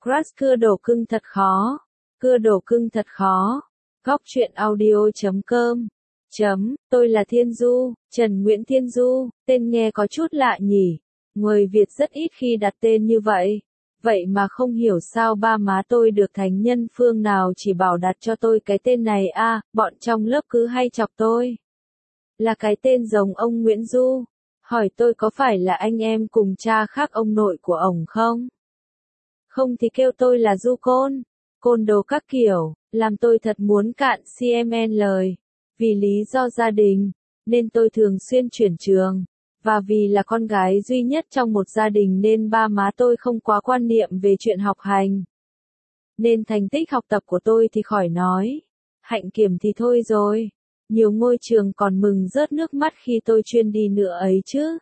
Crush cưa đồ cưng thật khó. Cưa đồ cưng thật khó. Góc truyện audio.com. Tôi là Thiên Du, Trần Nguyễn Thiên Du, tên nghe có chút lạ nhỉ. Người Việt rất ít khi đặt tên như vậy. Vậy mà không hiểu sao ba má tôi được thánh nhân phương nào chỉ bảo đặt cho tôi cái tên này bọn trong lớp cứ hay chọc tôi. Là cái tên giống ông Nguyễn Du. Hỏi tôi có phải là anh em cùng cha khác ông nội của ổng không? Không thì kêu tôi là Du côn đồ các kiểu, làm tôi thật muốn cạn CMN lời. Vì lý do gia đình, nên tôi thường xuyên chuyển trường. Và vì là con gái duy nhất trong một gia đình nên ba má tôi không quá quan niệm về chuyện học hành. Nên thành tích học tập của tôi thì khỏi nói. Hạnh kiểm thì thôi rồi. Nhiều ngôi trường còn mừng rớt nước mắt khi tôi chuyên đi nữa ấy chứ.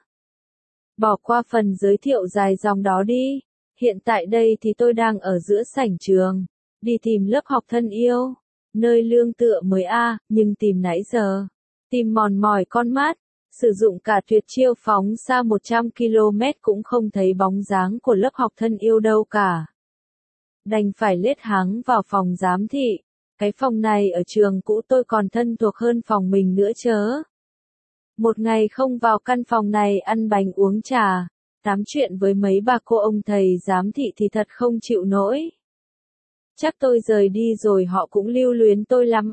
Bỏ qua phần giới thiệu dài dòng đó đi. Hiện tại đây thì tôi đang ở giữa sảnh trường. Đi tìm lớp học thân yêu. Nơi lương tựa mới nhưng tìm nãy giờ. Tìm mòn mỏi con mắt. Sử dụng cả tuyệt chiêu phóng xa 100 km cũng không thấy bóng dáng của lớp học thân yêu đâu cả. Đành phải lết háng vào phòng giám thị. Cái phòng này ở trường cũ tôi còn thân thuộc hơn phòng mình nữa chớ. Một ngày không vào căn phòng này ăn bánh uống trà, tám chuyện với mấy bà cô ông thầy giám thị thì thật không chịu nổi. Chắc tôi rời đi rồi họ cũng lưu luyến tôi lắm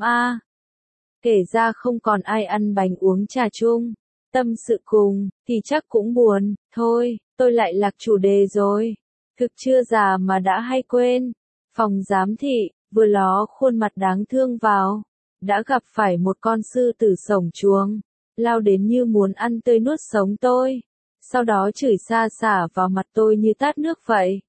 Kể ra không còn ai ăn bánh uống trà chung, tâm sự cùng, thì chắc cũng buồn. Thôi, tôi lại lạc chủ đề rồi. Thực chưa già mà đã hay quên. Phòng giám thị, vừa ló khuôn mặt đáng thương vào. Đã gặp phải một con sư tử sổng chuồng. Lao đến như muốn ăn tươi nuốt sống tôi. Sau đó chửi xa xả vào mặt tôi như tát nước vậy.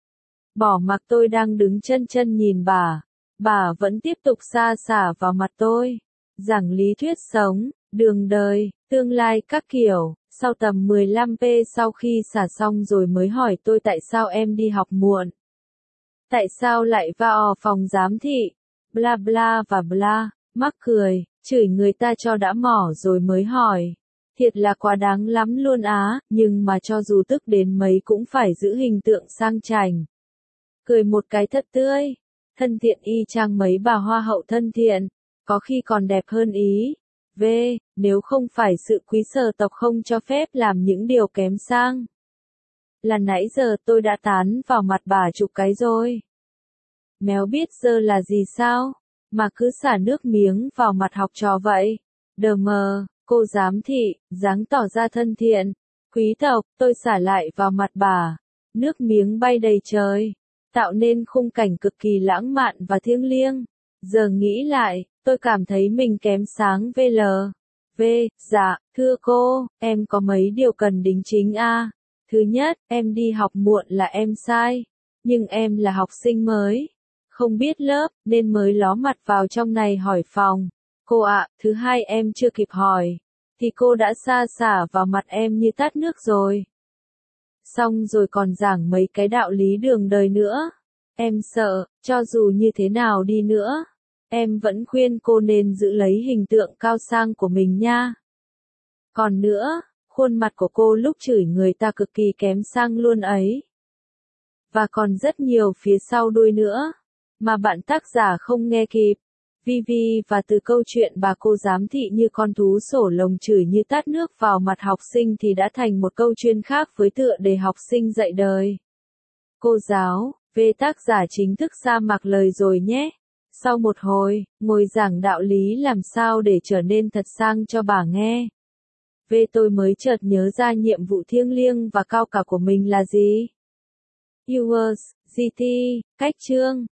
Bỏ mặc tôi đang đứng chân chân nhìn bà vẫn tiếp tục xa xả vào mặt tôi. Giảng lý thuyết sống, đường đời, tương lai các kiểu. Sau tầm 15p sau khi xả xong rồi mới hỏi tôi tại sao em đi học muộn. Tại sao lại vào phòng giám thị, bla bla và bla, mắc cười, chửi người ta cho đã mỏ rồi mới hỏi. Thiệt là quá đáng lắm luôn nhưng mà cho dù tức đến mấy cũng phải giữ hình tượng sang chảnh. Cười một cái thật tươi, thân thiện y chang mấy bà hoa hậu thân thiện, có khi còn đẹp hơn ý. Nếu không phải sự quý sở tộc không cho phép làm những điều kém sang. Là nãy giờ tôi đã tán vào mặt bà chục cái rồi. Méo biết giờ là gì sao, mà cứ xả nước miếng vào mặt học trò vậy. Đờ mờ, cô giám thị, dáng tỏ ra thân thiện. Quý tộc, tôi xả lại vào mặt bà. Nước miếng bay đầy trời, tạo nên khung cảnh cực kỳ lãng mạn và thiêng liêng. Giờ nghĩ lại, tôi cảm thấy mình kém sáng dạ, thưa cô, em có mấy điều cần đính chính Thứ nhất, em đi học muộn là em sai. Nhưng em là học sinh mới, không biết lớp, nên mới ló mặt vào trong này hỏi phòng. Cô ạ, thứ hai em chưa kịp hỏi, thì cô đã xa xả vào mặt em như tát nước rồi. Xong rồi còn giảng mấy cái đạo lý đường đời nữa. Em sợ, cho dù như thế nào đi nữa, em vẫn khuyên cô nên giữ lấy hình tượng cao sang của mình nha. Còn nữa, khuôn mặt của cô lúc chửi người ta cực kỳ kém sang luôn ấy. Và còn rất nhiều phía sau đuôi nữa, mà bạn tác giả không nghe kịp. Và từ câu chuyện bà cô giám thị như con thú sổ lồng chửi như tát nước vào mặt học sinh thì đã thành một câu chuyên khác với tựa đề học sinh dạy đời. Cô giáo, tác giả chính thức ra mặc lời rồi nhé. Sau một hồi, ngồi giảng đạo lý làm sao để trở nên thật sang cho bà nghe. Tôi mới chợt nhớ ra nhiệm vụ thiêng liêng và cao cả của mình là gì. Yours, GT, cách chương.